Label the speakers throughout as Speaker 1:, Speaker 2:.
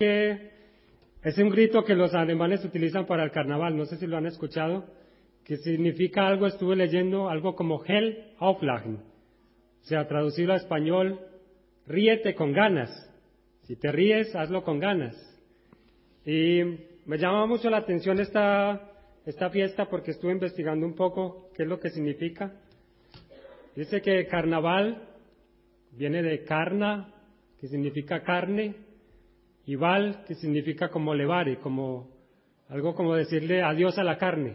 Speaker 1: que es un grito que los alemanes utilizan para el carnaval, no sé si lo han escuchado, que significa algo, estuve leyendo, algo como Hell auflachen, o sea, traducido a español, ríete con ganas, si te ríes, hazlo con ganas. Y me llama mucho la atención esta fiesta porque estuve investigando un poco qué es lo que significa. Dice que carnaval viene de carna, que significa carne, y val, que significa como levare, como algo como decirle adiós a la carne.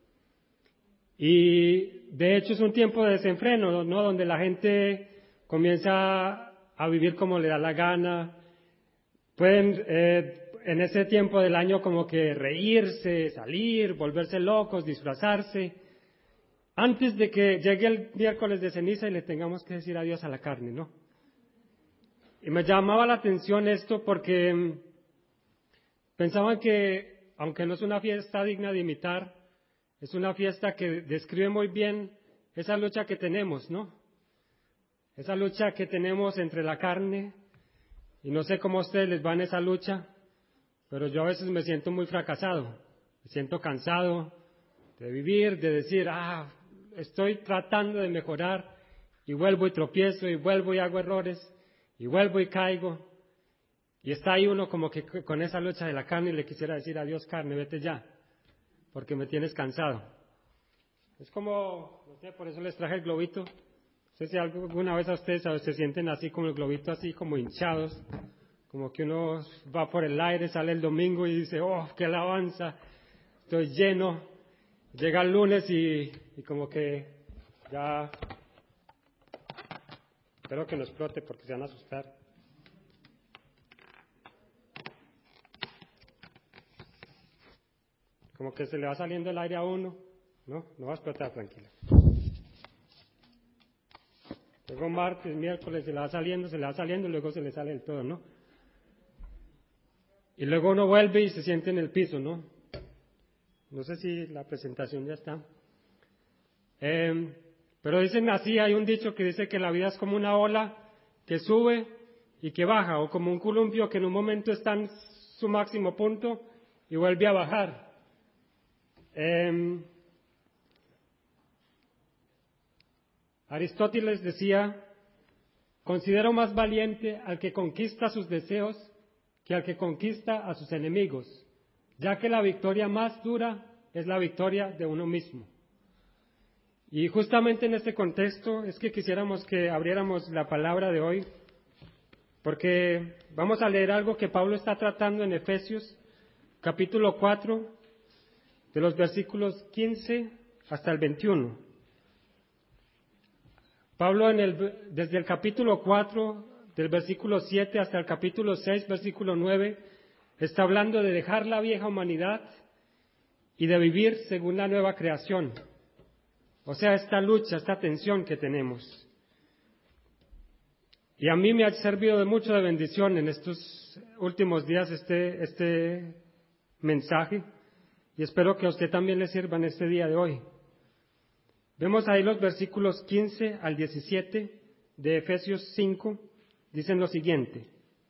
Speaker 1: Y de hecho es un tiempo de desenfreno, ¿no? Donde la gente comienza a vivir como le da la gana. Pueden en ese tiempo del año como que reírse, salir, volverse locos, disfrazarse, antes de que llegue el miércoles de ceniza y le tengamos que decir adiós a la carne, ¿no? Y me llamaba la atención esto porque pensaban que, aunque no es una fiesta digna de imitar, es una fiesta que describe muy bien esa lucha que tenemos, ¿no? Esa lucha que tenemos entre la carne, y no sé cómo a ustedes les va en esa lucha, pero yo a veces me siento muy fracasado, me siento cansado de vivir, de decir, estoy tratando de mejorar, y vuelvo y tropiezo, y vuelvo y hago errores, y vuelvo y caigo, y está ahí uno como que con esa lucha de la carne y le quisiera decir, adiós carne, vete ya, porque me tienes cansado. Es como, no sé, por eso les traje el globito. No sé si alguna vez a ustedes se sienten así como el globito, así como hinchados, como que uno va por el aire, sale el domingo y dice, oh, qué alabanza, estoy lleno. Llega el lunes y como que ya, espero que no explote porque se van a asustar. Como que se le va saliendo el aire a uno, no va a explotar, tranquilo. Luego martes, miércoles se le va saliendo, y luego se le sale del todo, ¿no? Y luego uno vuelve y se siente en el piso, ¿no? No sé si la presentación ya está. Pero dicen así, hay un dicho que dice que la vida es como una ola que sube y que baja, o como un columpio que en un momento está en su máximo punto y vuelve a bajar. Aristóteles decía, considero más valiente al que conquista sus deseos que al que conquista a sus enemigos, ya que la victoria más dura es la victoria de uno mismo. Y justamente en este contexto es que quisiéramos que abriéramos la palabra de hoy, porque vamos a leer algo que Pablo está tratando en Efesios, capítulo 4, de los versículos 15 hasta el 21. Pablo desde el capítulo 4, del versículo 7 hasta el capítulo 6, versículo 9, está hablando de dejar la vieja humanidad y de vivir según la nueva creación. O sea, esta lucha, esta tensión que tenemos. Y a mí me ha servido de mucho de bendición en estos últimos días este mensaje, y espero que a usted también le sirva en este día de hoy. Vemos ahí los versículos 15 al 17 de Efesios 5, dicen lo siguiente: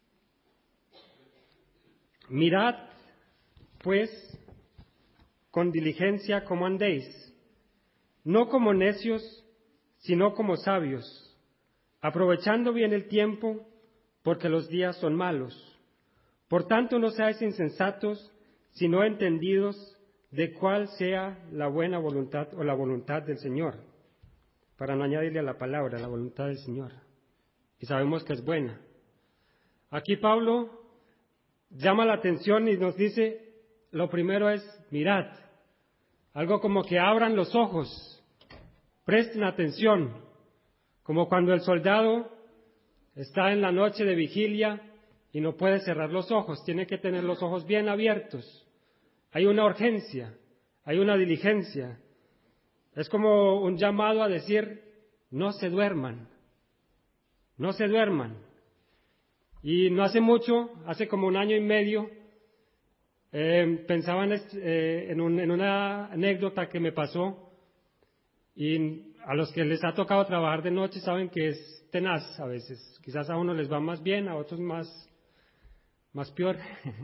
Speaker 1: mirad, pues, con diligencia cómo andéis, no como necios, sino como sabios, aprovechando bien el tiempo, porque los días son malos. Por tanto, no seáis insensatos, sino entendidos de cuál sea la buena voluntad o la voluntad del Señor, para no añadirle a la palabra, la voluntad del Señor. Y sabemos que es buena. Aquí Pablo llama la atención y nos dice, lo primero es, mirad, algo como que abran los ojos, presten atención, como cuando el soldado está en la noche de vigilia y no puede cerrar los ojos, tiene que tener los ojos bien abiertos. Hay una urgencia, hay una diligencia. Es como un llamado a decir, no se duerman, no se duerman. Y no hace mucho, hace como 1 año y medio, pensaba en una anécdota que me pasó, y a los que les ha tocado trabajar de noche saben que es tenaz a veces. Quizás a unos les va más bien, a otros más más peor,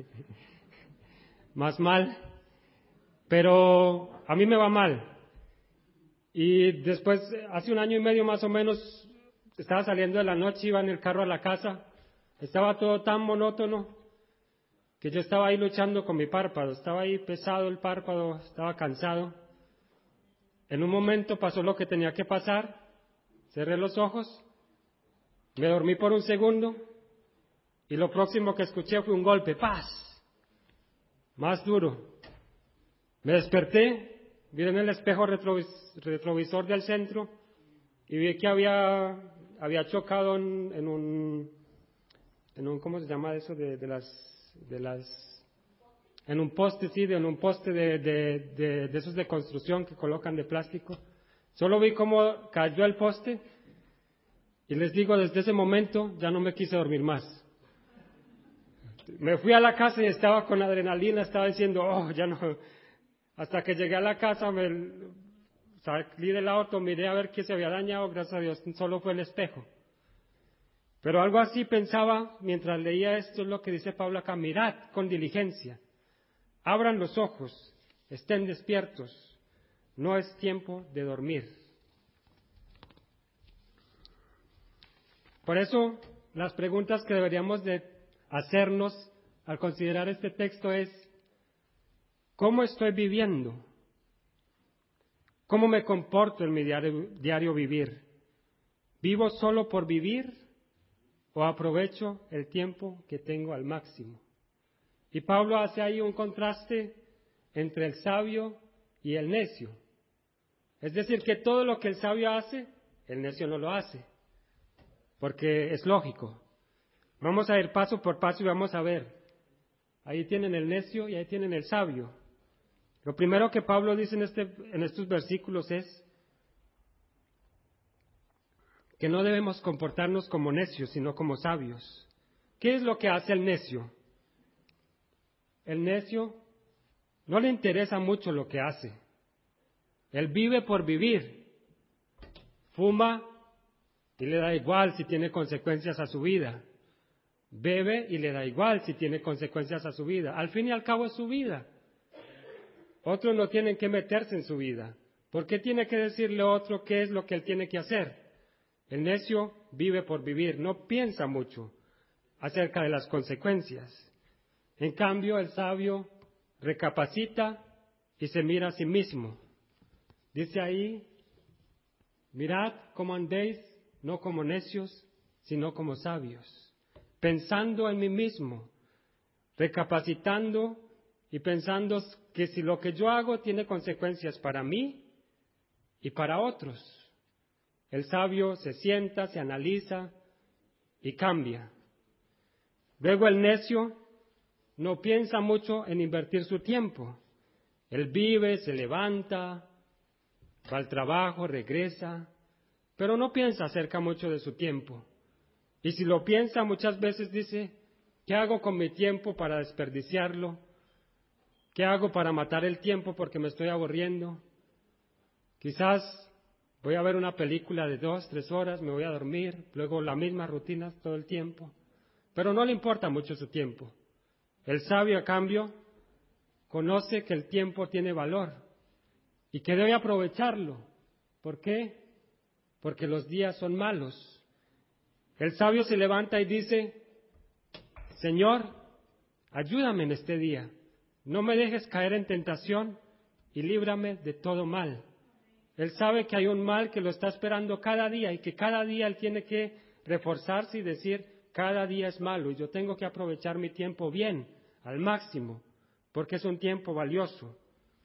Speaker 1: más mal, pero a mí me va mal. Y después, hace 1 año y medio más o menos, estaba saliendo de la noche, iba en el carro a la casa, estaba todo tan monótono que yo estaba ahí luchando con mi párpado, estaba ahí pesado el párpado, estaba cansado. En un momento pasó lo que tenía que pasar, cerré los ojos, me dormí por un segundo y lo próximo que escuché fue un golpe, ¡paz! Más duro. Me desperté, vi en el espejo retrovisor del centro y vi que había chocado en un ¿cómo se llama eso? En un poste, sí, en un poste de esos de construcción que colocan de plástico. Solo vi cómo cayó el poste y les digo, desde ese momento ya no me quise dormir más. Me fui a la casa y estaba con adrenalina, estaba diciendo, ya no. Hasta que llegué a la casa, salí del auto, miré a ver qué se había dañado, gracias a Dios, solo fue el espejo. Pero algo así pensaba mientras leía esto, es lo que dice Pablo acá, mirad con diligencia, abran los ojos, estén despiertos, no es tiempo de dormir. Por eso, las preguntas que deberíamos de hacernos al considerar este texto es, ¿cómo estoy viviendo? ¿Cómo me comporto en mi diario vivir? ¿Vivo solo por vivir o aprovecho el tiempo que tengo al máximo? Y Pablo hace ahí un contraste entre el sabio y el necio. Es decir, que todo lo que el sabio hace, el necio no lo hace, porque es lógico. Vamos a ir paso por paso y vamos a ver. Ahí tienen el necio y ahí tienen el sabio. Lo primero que Pablo dice en estos versículos es que no debemos comportarnos como necios, sino como sabios. ¿Qué es lo que hace el necio? El necio no le interesa mucho lo que hace. Él vive por vivir. Fuma y le da igual si tiene consecuencias a su vida. Bebe y le da igual si tiene consecuencias a su vida. Al fin y al cabo es su vida. Otros no tienen que meterse en su vida. ¿Por qué tiene que decirle a otro qué es lo que él tiene que hacer? El necio vive por vivir, no piensa mucho acerca de las consecuencias. En cambio, el sabio recapacita y se mira a sí mismo. Dice ahí, mirad cómo andéis, no como necios, sino como sabios, pensando en mí mismo, recapacitando y pensando que si lo que yo hago tiene consecuencias para mí y para otros. El sabio se sienta, se analiza y cambia. Luego el necio no piensa mucho en invertir su tiempo. Él vive, se levanta, va al trabajo, regresa, pero no piensa acerca mucho de su tiempo. Y si lo piensa, muchas veces dice, ¿qué hago con mi tiempo para desperdiciarlo? ¿Qué hago para matar el tiempo porque me estoy aburriendo? Quizás voy a ver una película de 2, 3 horas, me voy a dormir, luego la misma rutina todo el tiempo. Pero no le importa mucho su tiempo. El sabio, a cambio, conoce que el tiempo tiene valor y que debe aprovecharlo. ¿Por qué? Porque los días son malos. El sabio se levanta y dice, Señor, ayúdame en este día. No me dejes caer en tentación y líbrame de todo mal. Él sabe que hay un mal que lo está esperando cada día y que cada día él tiene que reforzarse y decir, cada día es malo y yo tengo que aprovechar mi tiempo bien, al máximo, porque es un tiempo valioso.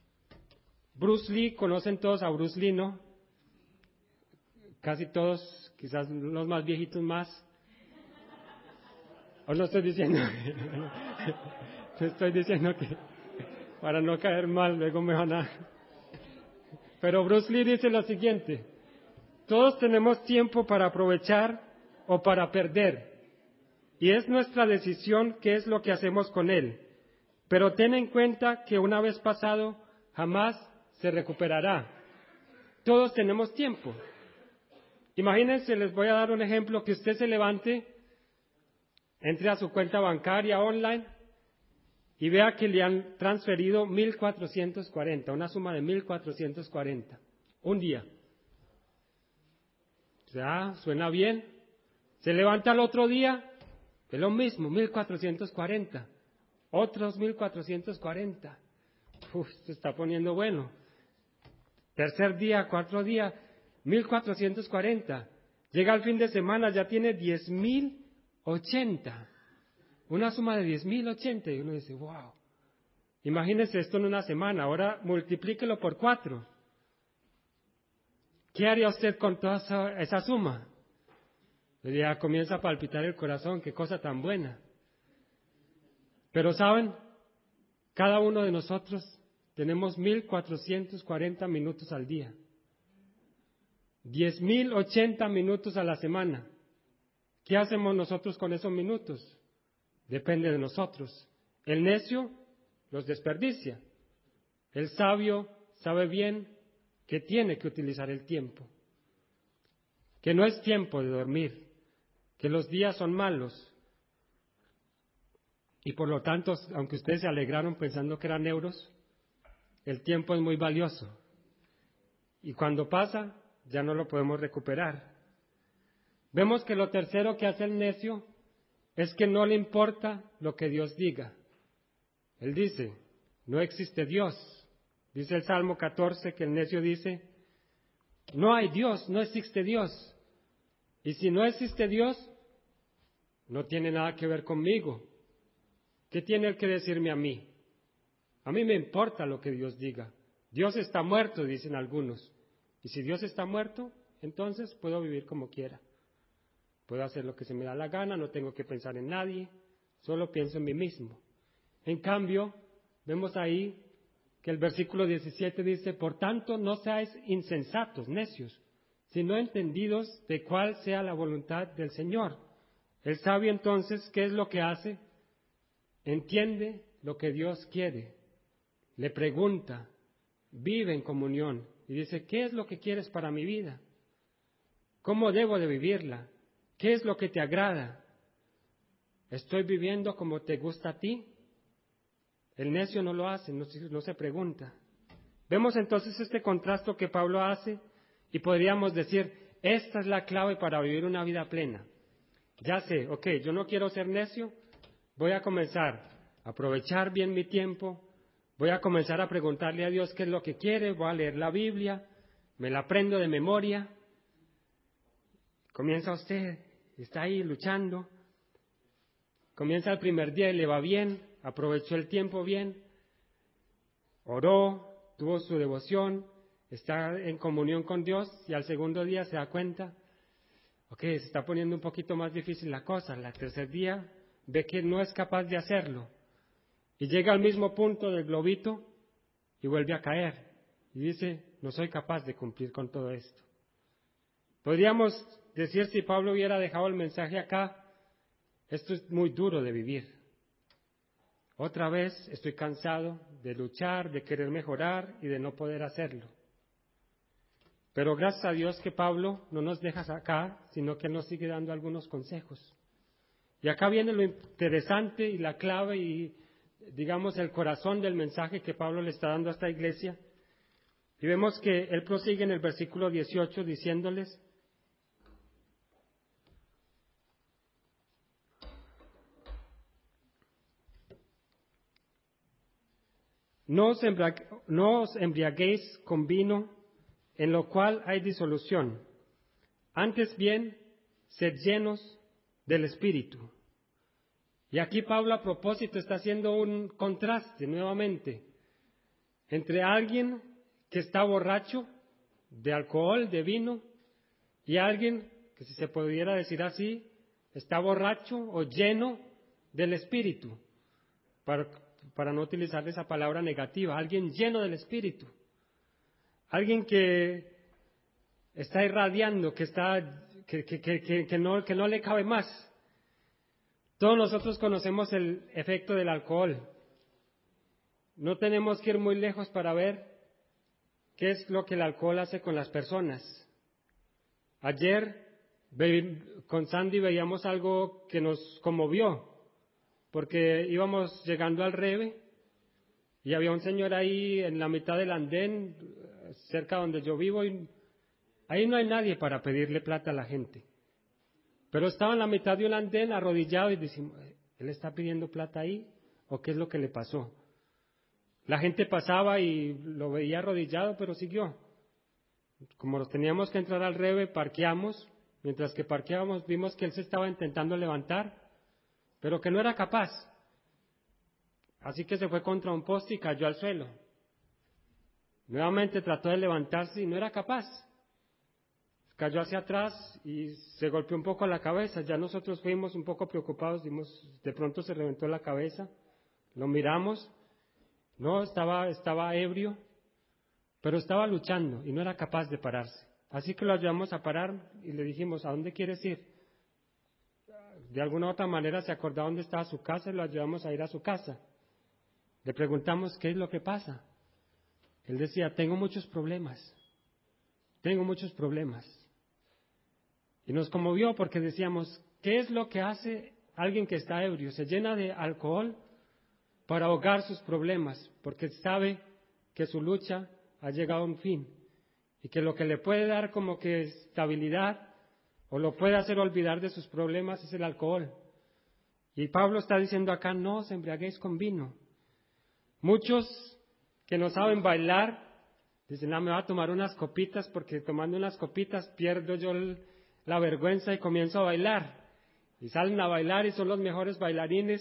Speaker 1: Bruce Lee, conocen todos a Bruce Lee, ¿no? Casi todos, quizás los más viejitos más. Os lo estoy diciendo. Estoy diciendo que para no caer mal, luego me van a... Pero Bruce Lee dice lo siguiente, todos tenemos tiempo para aprovechar o para perder, y es nuestra decisión qué es lo que hacemos con él. Pero ten en cuenta que una vez pasado, jamás se recuperará. Todos tenemos tiempo. Imagínense, les voy a dar un ejemplo, que usted se levante entre a su cuenta bancaria online y vea que le han transferido 1.440, una suma de 1.440, un día. O sea, suena bien. Se levanta el otro día, es lo mismo, 1.440, otros 1.440. Se está poniendo bueno. Tercer día, cuarto día, 1.440. Llega el fin de semana, ya tiene 10.080. Una suma de 10.080. Y uno dice, wow. Imagínese esto en una semana. Ahora multiplíquelo por 4. ¿Qué haría usted con toda esa suma? Ya comienza a palpitar el corazón. Qué cosa tan buena. Pero ¿saben? Cada uno de nosotros tenemos 1.440 minutos al día. 10.080 minutos a la semana. ¿Qué hacemos nosotros con esos minutos? Depende de nosotros. El necio los desperdicia. El sabio sabe bien que tiene que utilizar el tiempo. Que no es tiempo de dormir. Que los días son malos. Y por lo tanto, aunque ustedes se alegraron pensando que eran euros, el tiempo es muy valioso. Y cuando pasa, ya no lo podemos recuperar. Vemos que lo tercero que hace el necio es que no le importa lo que Dios diga. Él dice, no existe Dios. Dice el Salmo 14 que el necio dice, no hay Dios, no existe Dios. Y si no existe Dios, no tiene nada que ver conmigo. ¿Qué tiene él que decirme a mí? A mí me importa lo que Dios diga. Dios está muerto, dicen algunos. Y si Dios está muerto, entonces puedo vivir como quiera. Puedo hacer lo que se me da la gana, no tengo que pensar en nadie, solo pienso en mí mismo. En cambio, vemos ahí que el versículo 17 dice, por tanto no seáis insensatos, necios, sino entendidos de cuál sea la voluntad del Señor. El sabio entonces, ¿qué es lo que hace? Entiende lo que Dios quiere, le pregunta, vive en comunión y dice, ¿qué es lo que quieres para mi vida? ¿Cómo debo de vivirla? ¿Qué es lo que te agrada? ¿Estoy viviendo como te gusta a ti? El necio no lo hace, no se pregunta. Vemos entonces este contraste que Pablo hace y podríamos decir, esta es la clave para vivir una vida plena. Ya sé, yo no quiero ser necio, voy a comenzar a aprovechar bien mi tiempo, voy a comenzar a preguntarle a Dios qué es lo que quiere, voy a leer la Biblia, me la aprendo de memoria. Comienza usted, está ahí luchando, comienza el primer día y le va bien, aprovechó el tiempo bien, oró, tuvo su devoción, está en comunión con Dios y al segundo día se da cuenta, se está poniendo un poquito más difícil la cosa, al tercer día ve que no es capaz de hacerlo y llega al mismo punto del globito y vuelve a caer y dice, no soy capaz de cumplir con todo esto. Podríamos decir, si Pablo hubiera dejado el mensaje acá, esto es muy duro de vivir. Otra vez estoy cansado de luchar, de querer mejorar y de no poder hacerlo. Pero gracias a Dios que Pablo no nos deja acá, sino que nos sigue dando algunos consejos. Y acá viene lo interesante y la clave y, digamos, el corazón del mensaje que Pablo le está dando a esta iglesia. Y vemos que él prosigue en el versículo 18 diciéndoles, no os embriaguéis con vino, en lo cual hay disolución. Antes bien, sed llenos del Espíritu. Y aquí Pablo a propósito está haciendo un contraste nuevamente entre alguien que está borracho de alcohol, de vino, y alguien que, si se pudiera decir así, está borracho o lleno del Espíritu, para no utilizar esa palabra negativa, alguien lleno del Espíritu, alguien que está irradiando, que no le cabe más. Todos nosotros conocemos el efecto del alcohol. No tenemos que ir muy lejos para ver qué es lo que el alcohol hace con las personas. Ayer con Sandy veíamos algo que nos conmovió, porque íbamos llegando al Reve y había un señor ahí en la mitad del andén, cerca donde yo vivo, y ahí no hay nadie para pedirle plata a la gente. Pero estaba en la mitad de un andén arrodillado y decimos, ¿él está pidiendo plata ahí? ¿O qué es lo que le pasó? La gente pasaba y lo veía arrodillado, pero siguió. Como nos teníamos que entrar al Reve, parqueamos. Mientras que parqueábamos, vimos que él se estaba intentando levantar, pero que no era capaz. Así que se fue contra un poste y cayó al suelo. Nuevamente trató de levantarse y no era capaz. Cayó hacia atrás y se golpeó un poco la cabeza. Ya nosotros fuimos un poco preocupados, vimos, de pronto se reventó la cabeza. Lo miramos. No, estaba ebrio, pero estaba luchando y no era capaz de pararse. Así que lo ayudamos a parar y le dijimos, ¿a dónde quieres ir? De alguna u otra manera se acordaba dónde estaba su casa y lo ayudamos a ir a su casa. Le preguntamos, ¿qué es lo que pasa? Él decía, tengo muchos problemas. Y nos conmovió porque decíamos, ¿qué es lo que hace alguien que está ebrio? Se llena de alcohol para ahogar sus problemas, porque sabe que su lucha ha llegado a un fin y que lo que le puede dar como que estabilidad o lo puede hacer olvidar de sus problemas es el alcohol. Y Pablo está diciendo acá, no os embriaguéis con vino. Muchos que no saben bailar dicen, me voy a tomar unas copitas porque tomando unas copitas pierdo yo la vergüenza y comienzo a bailar. Y salen a bailar y son los mejores bailarines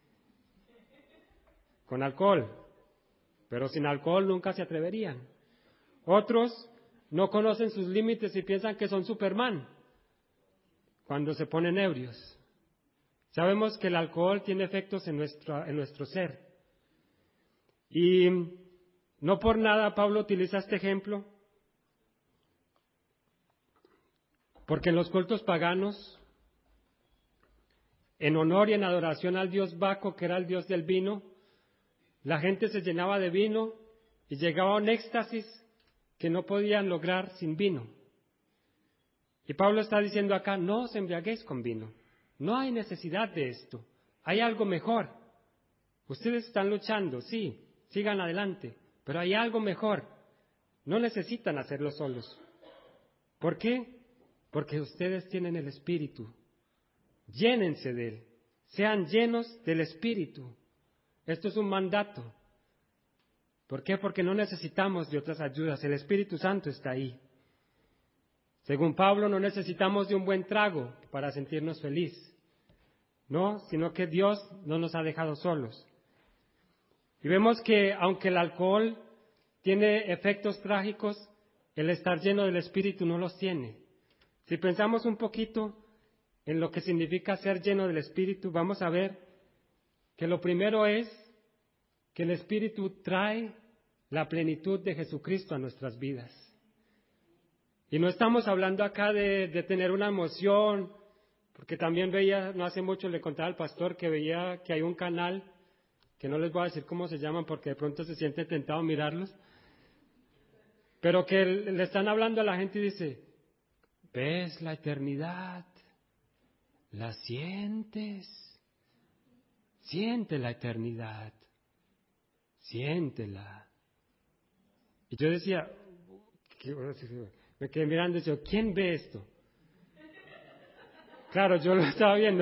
Speaker 1: con alcohol, pero sin alcohol nunca se atreverían. Otros no conocen sus límites y piensan que son Superman cuando se ponen ebrios. Sabemos que el alcohol tiene efectos en nuestro ser. Y no por nada Pablo utiliza este ejemplo, porque en los cultos paganos, en honor y en adoración al dios Baco, que era el dios del vino, la gente se llenaba de vino y llegaba a un éxtasis que no podían lograr sin vino. Y Pablo está diciendo acá, no os embriaguéis con vino. No hay necesidad de esto. Hay algo mejor. Ustedes están luchando, sí, sigan adelante, pero hay algo mejor. No necesitan hacerlo solos. ¿Por qué? Porque ustedes tienen el Espíritu. Llénense de él. Sean llenos del Espíritu. Esto es un mandato. ¿Por qué? Porque no necesitamos de otras ayudas. El Espíritu Santo está ahí. Según Pablo, no necesitamos de un buen trago para sentirnos felices. No, sino que Dios no nos ha dejado solos. Y vemos que aunque el alcohol tiene efectos trágicos, el estar lleno del Espíritu no los tiene. Si pensamos un poquito en lo que significa ser lleno del Espíritu, vamos a ver que lo primero es que el Espíritu trae la plenitud de Jesucristo a nuestras vidas. Y no estamos hablando acá de tener una emoción, porque también veía, no hace mucho le contaba al pastor que veía que hay un canal, que no les voy a decir cómo se llaman porque de pronto se siente tentado mirarlos, pero que le están hablando a la gente y dice, ¿ves la eternidad? ¿La sientes? Siente la eternidad, siéntela. Y yo decía, me quedé mirando y decía, ¿quién ve esto? Claro, yo lo estaba viendo,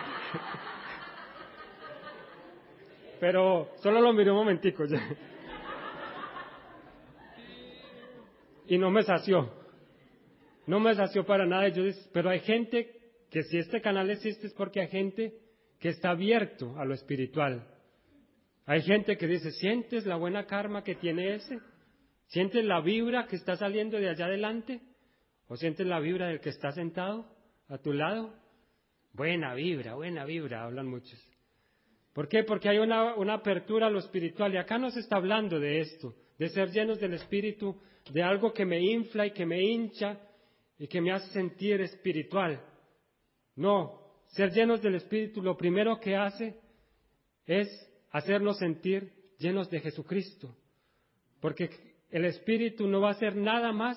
Speaker 1: pero solo lo miré un momentico ya. Y no me sació para nada. Y yo dije, pero hay gente que si este canal existe es porque hay gente que está abierto a lo espiritual. Hay gente que dice, ¿sientes la buena karma que tiene ese? ¿Sientes la vibra que está saliendo de allá adelante? ¿O sientes la vibra del que está sentado a tu lado? Buena vibra, hablan muchos. ¿Por qué? Porque hay una apertura a lo espiritual. Y acá nos está hablando de esto, de ser llenos del Espíritu, de algo que me infla y que me hincha y que me hace sentir espiritual. No, ser llenos del Espíritu lo primero que hace es hacernos sentir llenos de Jesucristo. Porque el Espíritu no va a hacer nada más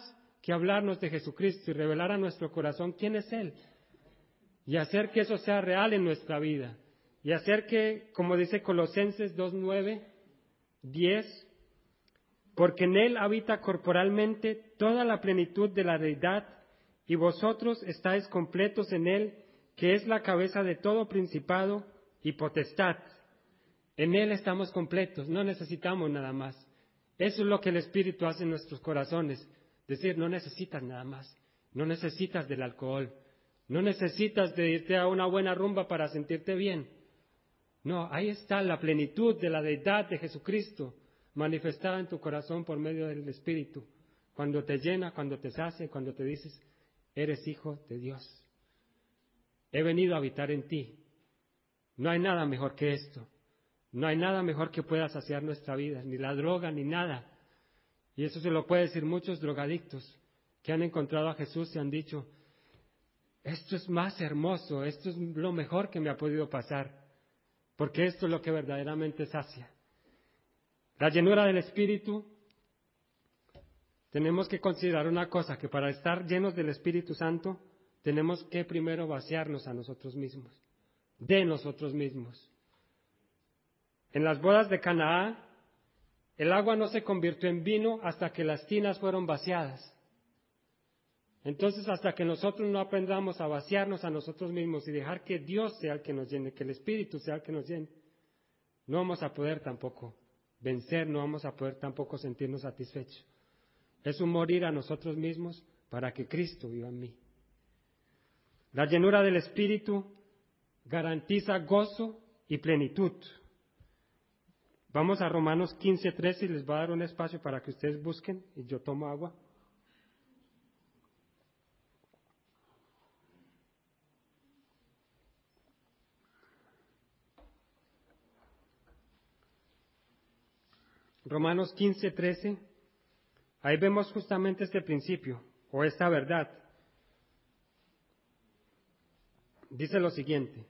Speaker 1: que hablarnos de Jesucristo y revelar a nuestro corazón quién es Él. Y hacer que eso sea real en nuestra vida. Y hacer que, como dice Colosenses 2:9, 10, porque en Él habita corporalmente toda la plenitud de la deidad, y vosotros estáis completos en Él, que es la cabeza de todo principado y potestad. En Él estamos completos, no necesitamos nada más. Eso es lo que el Espíritu hace en nuestros corazones. Decir, no necesitas nada más, no necesitas del alcohol, no necesitas de irte a una buena rumba para sentirte bien. No, ahí está la plenitud de la deidad de Jesucristo manifestada en tu corazón por medio del Espíritu. Cuando te llena, cuando te sacia, cuando te dices, eres hijo de Dios. He venido a habitar en ti. No hay nada mejor que esto. No hay nada mejor que pueda saciar nuestra vida, ni la droga, ni nada. Y eso se lo puede decir muchos drogadictos que han encontrado a Jesús y han dicho, esto es más hermoso, esto es lo mejor que me ha podido pasar, porque esto es lo que verdaderamente sacia. La llenura del Espíritu, tenemos que considerar una cosa, que para estar llenos del Espíritu Santo, tenemos que primero vaciarnos a nosotros mismos, de nosotros mismos. En las bodas de Canaán, el agua no se convirtió en vino hasta que las tinas fueron vaciadas. Entonces, hasta que nosotros no aprendamos a vaciarnos a nosotros mismos y dejar que Dios sea el que nos llene, que el Espíritu sea el que nos llene, no vamos a poder tampoco vencer, no vamos a poder tampoco sentirnos satisfechos. Es un morir a nosotros mismos para que Cristo viva en mí. La llenura del Espíritu garantiza gozo y plenitud. Vamos a Romanos 15:13 y les voy a dar un espacio para que ustedes busquen y yo tomo agua. Romanos 15:13, ahí vemos justamente este principio o esta verdad. Dice lo siguiente,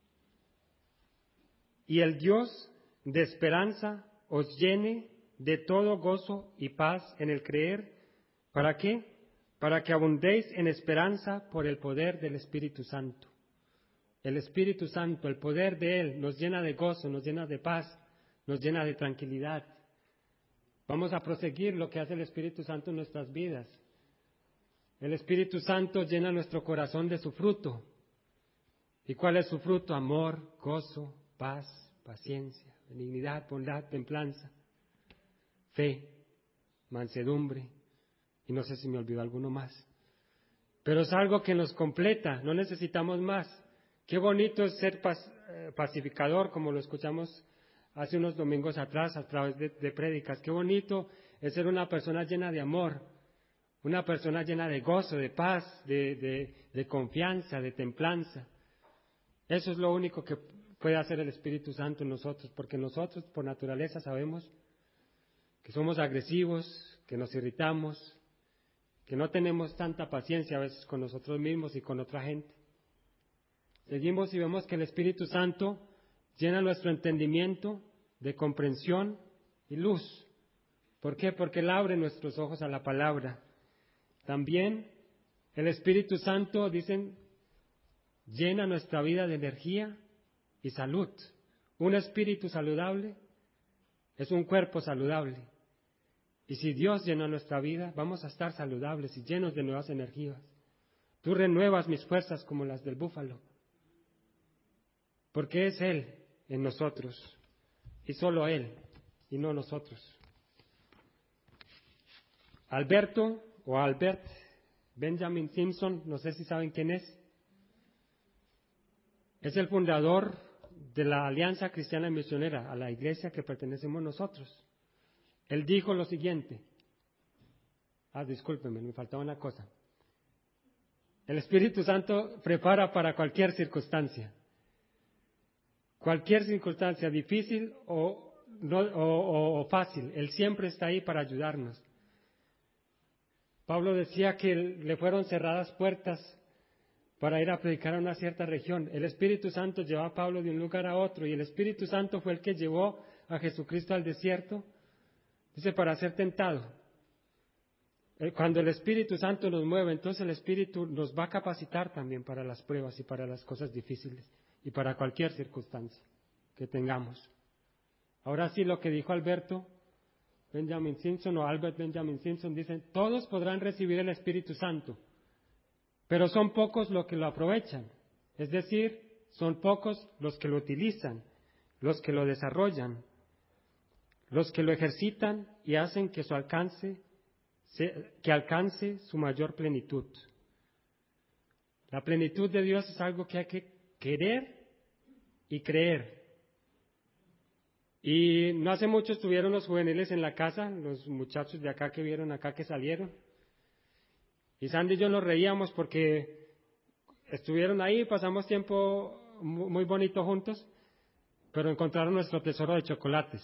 Speaker 1: y el Dios de esperanza os llene de todo gozo y paz en el creer. ¿Para qué? Para que abundéis en esperanza por el poder del Espíritu Santo. El Espíritu Santo, el poder de Él, nos llena de gozo, nos llena de paz, nos llena de tranquilidad. Vamos a proseguir lo que hace el Espíritu Santo en nuestras vidas. El Espíritu Santo llena nuestro corazón de su fruto. ¿Y cuál es su fruto? Amor, gozo, paz, paciencia, benignidad, bondad, templanza, fe, mansedumbre, y no sé si me olvidó alguno más. Pero es algo que nos completa, no necesitamos más. Qué bonito es ser pacificador, como lo escuchamos hace unos domingos atrás a través de prédicas. Qué bonito es ser una persona llena de amor, una persona llena de gozo, de paz, de confianza, de templanza. Eso es lo único que puede hacer el Espíritu Santo en nosotros, porque nosotros por naturaleza sabemos que somos agresivos, que nos irritamos, que no tenemos tanta paciencia a veces con nosotros mismos y con otra gente. Seguimos y vemos que el Espíritu Santo llena nuestro entendimiento de comprensión y luz. ¿Por qué? Porque Él abre nuestros ojos a la palabra. También el Espíritu Santo, dicen, llena nuestra vida de energía y salud. Un espíritu saludable es un cuerpo saludable. Y si Dios llena nuestra vida, vamos a estar saludables y llenos de nuevas energías. Tú renuevas mis fuerzas como las del búfalo. Porque es Él en nosotros. Y solo Él, y no nosotros. Albert Benjamin Simpson, no sé si saben quién es. Es el fundador de la Alianza Cristiana Misionera, a la iglesia que pertenecemos nosotros. Él dijo lo siguiente. Discúlpenme, me faltaba una cosa. El Espíritu Santo prepara para cualquier circunstancia. Cualquier circunstancia difícil o fácil, Él siempre está ahí para ayudarnos. Pablo decía que le fueron cerradas puertas para ir a predicar a una cierta región. El Espíritu Santo llevó a Pablo de un lugar a otro y el Espíritu Santo fue el que llevó a Jesucristo al desierto, dice, para ser tentado. Cuando el Espíritu Santo nos mueve, entonces el Espíritu nos va a capacitar también para las pruebas y para las cosas difíciles y para cualquier circunstancia que tengamos. Ahora sí, lo que dijo Alberto Benjamin Simpson o Albert Benjamin Simpson, dicen, todos podrán recibir el Espíritu Santo, pero son pocos los que lo aprovechan. Es decir, son pocos los que lo utilizan, los que lo desarrollan, los que lo ejercitan y hacen que alcance su mayor plenitud. La plenitud de Dios es algo que hay que querer y creer. Y no hace mucho estuvieron los juveniles en la casa, los muchachos de acá que vieron acá que salieron. Y Sandy y yo nos reíamos porque estuvieron ahí, pasamos tiempo muy bonito juntos, pero encontraron nuestro tesoro de chocolates.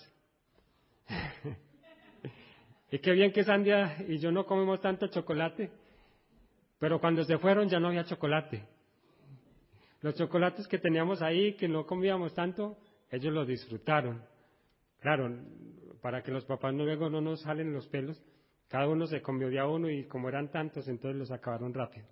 Speaker 1: Y qué bien que Sandy y yo no comemos tanto chocolate, pero cuando se fueron ya no había chocolate. Los chocolates que teníamos ahí, que no comíamos tanto, ellos los disfrutaron. Claro, para que los papás luego no nos jalen los pelos, cada uno se comió de a uno y como eran tantos, entonces los acabaron rápido.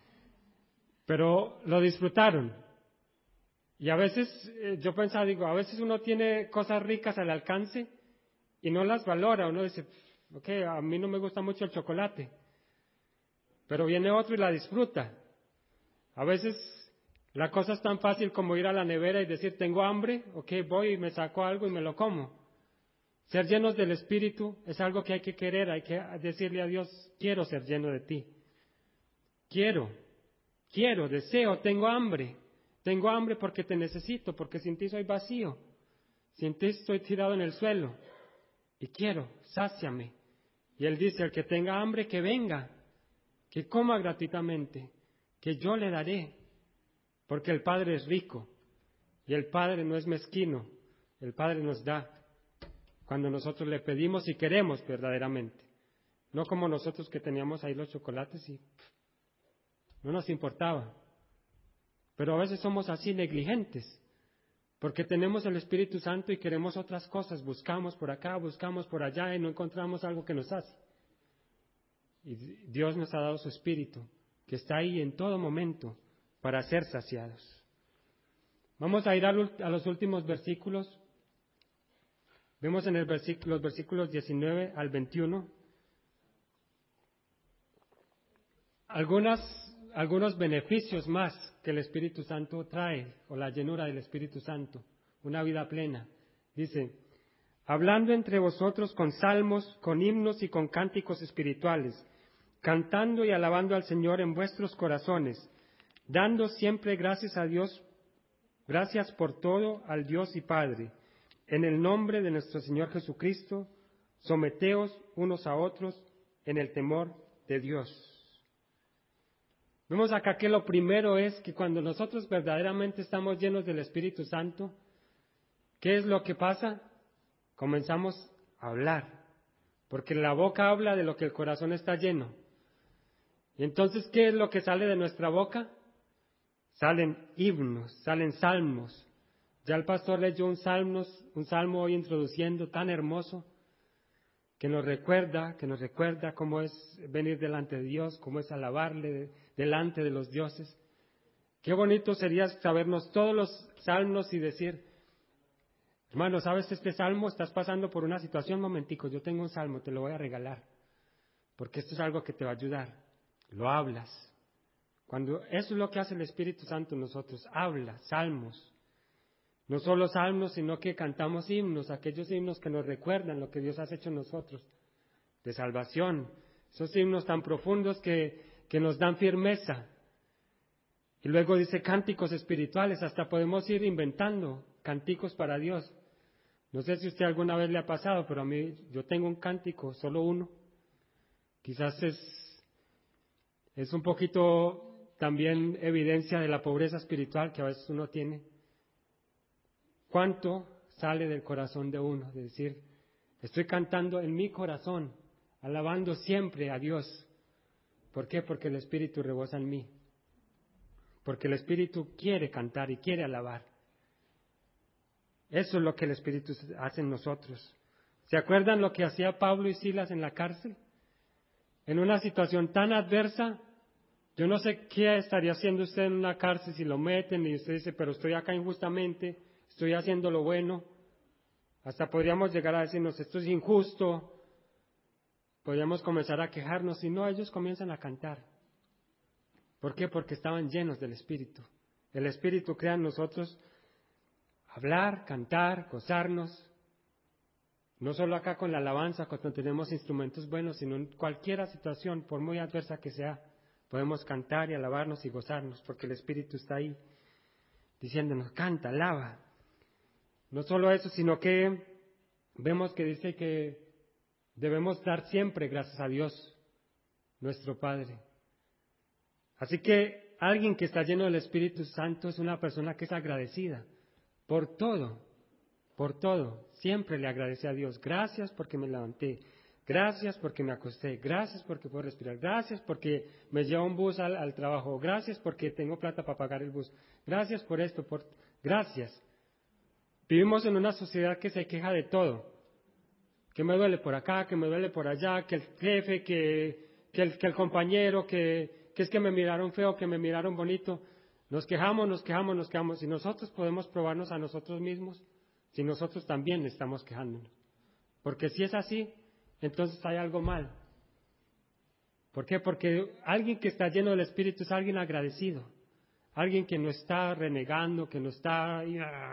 Speaker 1: Pero lo disfrutaron. Y a veces, yo pensaba, digo, a veces uno tiene cosas ricas al alcance y no las valora. Uno dice, ok, a mí no me gusta mucho el chocolate, pero viene otro y la disfruta. A veces la cosa es tan fácil como ir a la nevera y decir, tengo hambre, ok, voy y me saco algo y me lo como. Ser llenos del Espíritu es algo que hay que querer, hay que decirle a Dios, quiero ser lleno de ti. Quiero, deseo, tengo hambre porque te necesito, porque sin ti soy vacío, sin ti estoy tirado en el suelo y quiero, sáciame. Y Él dice, el que tenga hambre que venga, que coma gratuitamente, que yo le daré, porque el Padre es rico y el Padre no es mezquino, el Padre nos da cuando nosotros le pedimos y queremos verdaderamente, no como nosotros que teníamos ahí los chocolates y no nos importaba. Pero a veces somos así negligentes, porque tenemos el Espíritu Santo y queremos otras cosas, buscamos por acá, buscamos por allá y no encontramos algo que nos hace. Y Dios nos ha dado su Espíritu, que está ahí en todo momento para ser saciados. Vamos a ir a los últimos versículos. Vemos en los versículos 19 al 21 algunos beneficios más que el Espíritu Santo trae, o la llenura del Espíritu Santo, una vida plena. Dice, hablando entre vosotros con salmos, con himnos y con cánticos espirituales, cantando y alabando al Señor en vuestros corazones, dando siempre gracias a Dios, gracias por todo al Dios y Padre, en el nombre de nuestro Señor Jesucristo, someteos unos a otros en el temor de Dios. Vemos acá que lo primero es que cuando nosotros verdaderamente estamos llenos del Espíritu Santo, ¿qué es lo que pasa? Comenzamos a hablar, porque la boca habla de lo que el corazón está lleno. Y entonces, ¿qué es lo que sale de nuestra boca? Salen himnos, salen salmos. Ya el pastor leyó un salmo hoy introduciendo tan hermoso que nos recuerda cómo es venir delante de Dios, cómo es alabarle delante de los dioses. Qué bonito sería sabernos todos los salmos y decir, hermano, ¿sabes este salmo? Estás pasando por una situación, momentico, yo tengo un salmo, te lo voy a regalar, porque esto es algo que te va a ayudar. Lo hablas. Eso es lo que hace el Espíritu Santo en nosotros, habla, salmos. No solo salmos, sino que cantamos himnos, aquellos himnos que nos recuerdan lo que Dios ha hecho en nosotros, de salvación. Esos himnos tan profundos que nos dan firmeza. Y luego dice cánticos espirituales, hasta podemos ir inventando cánticos para Dios. No sé si usted alguna vez le ha pasado, pero a mí, yo tengo un cántico, solo uno. Quizás es un poquito también evidencia de la pobreza espiritual que a veces uno tiene. ¿Cuánto sale del corazón de uno? De decir, estoy cantando en mi corazón, alabando siempre a Dios. ¿Por qué? Porque el Espíritu rebosa en mí. Porque el Espíritu quiere cantar y quiere alabar. Eso es lo que el Espíritu hace en nosotros. ¿Se acuerdan lo que hacía Pablo y Silas en la cárcel? en una situación tan adversa, yo no sé qué estaría haciendo usted en una cárcel si lo meten y usted dice, pero estoy acá injustamente, estoy haciendo lo bueno. Hasta podríamos llegar a decirnos, esto es injusto. Podríamos comenzar a quejarnos, y no, ellos comienzan a cantar. ¿Por qué? Porque estaban llenos del Espíritu. El Espíritu crea en nosotros hablar, cantar, gozarnos. No solo acá con la alabanza, cuando tenemos instrumentos buenos, sino en cualquier situación, por muy adversa que sea, podemos cantar y alabarnos y gozarnos, porque el Espíritu está ahí, diciéndonos, canta, alaba. No solo eso, sino que vemos que dice que debemos dar siempre gracias a Dios, nuestro Padre. Así que alguien que está lleno del Espíritu Santo es una persona que es agradecida por todo. Por todo, siempre le agradece a Dios. Gracias porque me levanté, gracias porque me acosté, gracias porque puedo respirar, gracias porque me lleva un bus al trabajo, gracias porque tengo plata para pagar el bus, gracias por esto, gracias. Vivimos en una sociedad que se queja de todo, que me duele por acá, que me duele por allá, que el jefe, que el compañero, que es que me miraron feo, que me miraron bonito. Nos quejamos, y nosotros podemos probarnos a nosotros mismos. Si nosotros también estamos quejándonos. Porque si es así, entonces hay algo mal. ¿Por qué? Porque alguien que está lleno del Espíritu es alguien agradecido. Alguien que no está renegando, que no está...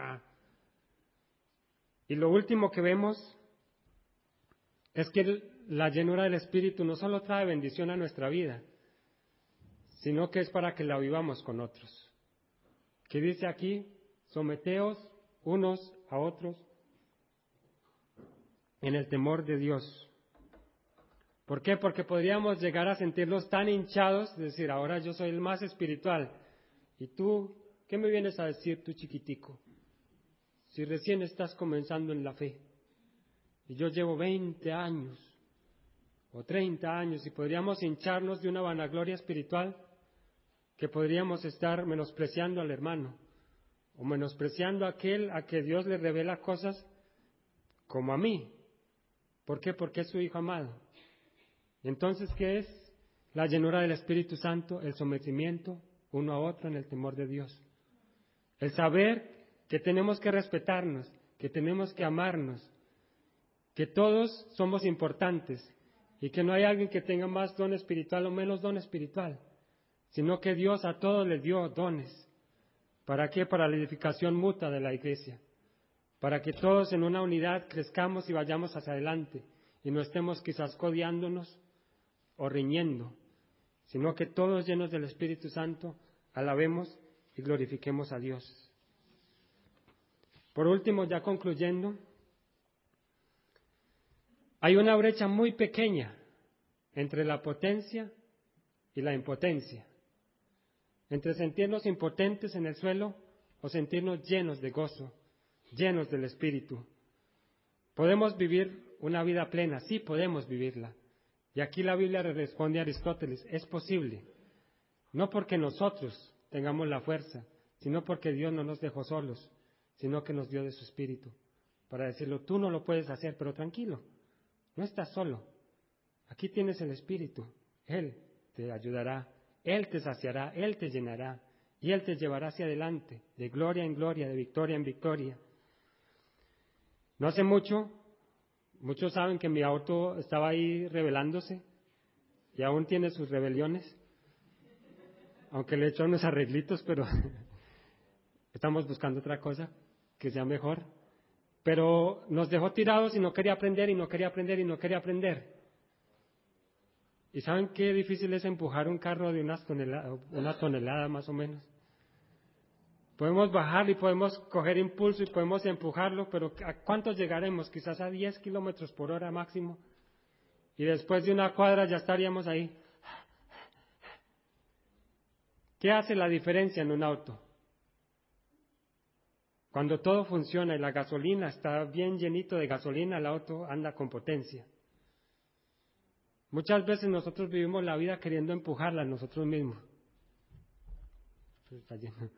Speaker 1: Y lo último que vemos es que la llenura del Espíritu no solo trae bendición a nuestra vida, sino que es para que la vivamos con otros. ¿Qué dice aquí? Someteos unos a otros en el temor de Dios. ¿Por qué? Porque podríamos llegar a sentirnos tan hinchados, de decir, ahora yo soy el más espiritual. ¿Y tú, qué me vienes a decir, tú chiquitico? Si recién estás comenzando en la fe. Y yo llevo 20 años o 30 años y podríamos hincharnos de una vanagloria espiritual que podríamos estar menospreciando al hermano o menospreciando a aquel a que Dios le revela cosas como a mí. ¿Por qué? Porque es su Hijo amado. Entonces, ¿qué es la llenura del Espíritu Santo? El sometimiento uno a otro en el temor de Dios. El saber que tenemos que respetarnos, que tenemos que amarnos, que todos somos importantes y que no hay alguien que tenga más don espiritual o menos don espiritual, sino que Dios a todos les dio dones. ¿Para qué? Para la edificación mutua de la iglesia. Para que todos en una unidad crezcamos y vayamos hacia adelante y no estemos quizás codiándonos o riñendo, sino que todos llenos del Espíritu Santo alabemos y glorifiquemos a Dios. Por último, ya concluyendo, hay una brecha muy pequeña entre la potencia y la impotencia, entre sentirnos impotentes en el suelo o sentirnos llenos de gozo, llenos del Espíritu. ¿Podemos vivir una vida plena? Sí, podemos vivirla. Y aquí la Biblia le responde a Aristóteles, es posible. No porque nosotros tengamos la fuerza, sino porque Dios no nos dejó solos, sino que nos dio de su Espíritu. Para decirlo, tú no lo puedes hacer, pero tranquilo, no estás solo. Aquí tienes el Espíritu. Él te ayudará, Él te saciará, Él te llenará y Él te llevará hacia adelante, de gloria en gloria, de victoria en victoria. No hace mucho, muchos saben que mi auto estaba ahí rebelándose y aún tiene sus rebeliones, aunque le he hecho unos arreglitos, pero estamos buscando otra cosa que sea mejor. Pero nos dejó tirados y no quería aprender, y no quería aprender, y no quería aprender. ¿Y saben qué difícil es empujar un carro de una tonelada más o menos? Podemos bajar y podemos coger impulso y podemos empujarlo, pero ¿a cuántos llegaremos? Quizás a 10 kilómetros por hora máximo. Y después de una cuadra ya estaríamos ahí. ¿Qué hace la diferencia en un auto? Cuando todo funciona y la gasolina está bien llenito de gasolina, el auto anda con potencia. Muchas veces nosotros vivimos la vida queriendo empujarla nosotros mismos. Está lleno.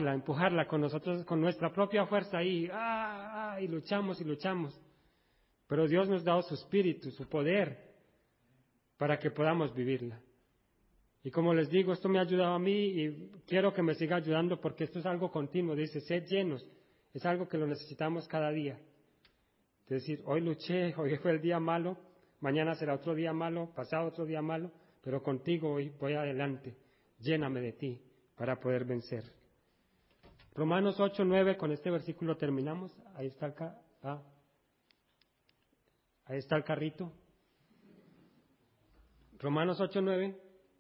Speaker 1: Empujarla con nosotros, con nuestra propia fuerza ahí, y luchamos. pero Dios nos ha dado su espíritu, su poder, para que podamos vivirla. Y como les digo, esto me ha ayudado a mí y quiero que me siga ayudando porque esto es algo continuo. Dice, sed llenos. Es algo que lo necesitamos cada día. Es decir, hoy luché, hoy fue el día malo, mañana será otro día malo, pasado otro día malo, pero contigo hoy voy adelante. Lléname de ti para poder vencer. Romanos 8:9, con este versículo terminamos. Ahí está ahí está el carrito. Romanos 8:9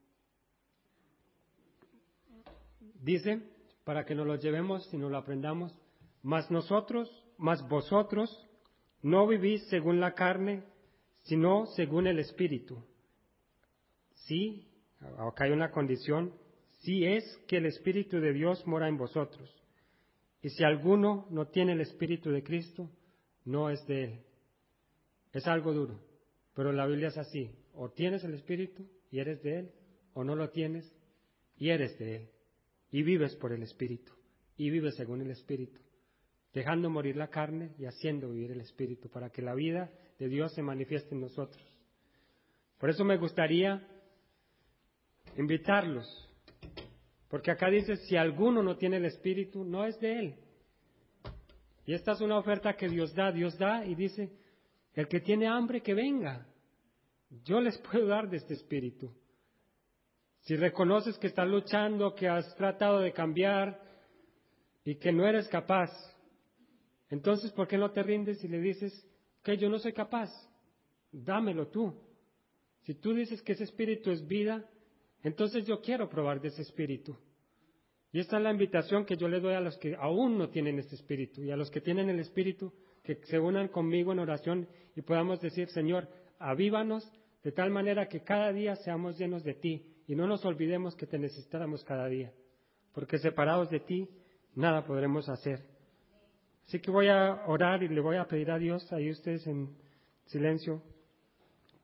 Speaker 1: dice, para que nos lo llevemos y nos lo aprendamos, mas vosotros no vivís según la carne, sino según el Espíritu. Sí, acá hay una condición, sí es que el Espíritu de Dios mora en vosotros. Y si alguno no tiene el Espíritu de Cristo, no es de Él. Es algo duro, pero la Biblia es así. O tienes el Espíritu y eres de Él, o no lo tienes y eres de Él. Y vives por el Espíritu, y vives según el Espíritu, dejando morir la carne y haciendo vivir el Espíritu, para que la vida de Dios se manifieste en nosotros. Por eso me gustaría invitarlos, porque acá dice, si alguno no tiene el Espíritu, no es de Él. Y esta es una oferta que Dios da y dice, el que tiene hambre que venga, yo les puedo dar de este Espíritu. Si reconoces que estás luchando, que has tratado de cambiar y que no eres capaz, entonces ¿por qué no te rindes y le dices, que yo no soy capaz, dámelo tú? Si tú dices que ese Espíritu es vida, entonces yo quiero probar de ese Espíritu. Y esta es la invitación que yo le doy a los que aún no tienen este Espíritu y a los que tienen el Espíritu, que se unan conmigo en oración y podamos decir, Señor, avívanos de tal manera que cada día seamos llenos de ti y no nos olvidemos que te necesitamos cada día, porque separados de ti nada podremos hacer. Así que voy a orar y le voy a pedir a Dios, ahí ustedes en silencio,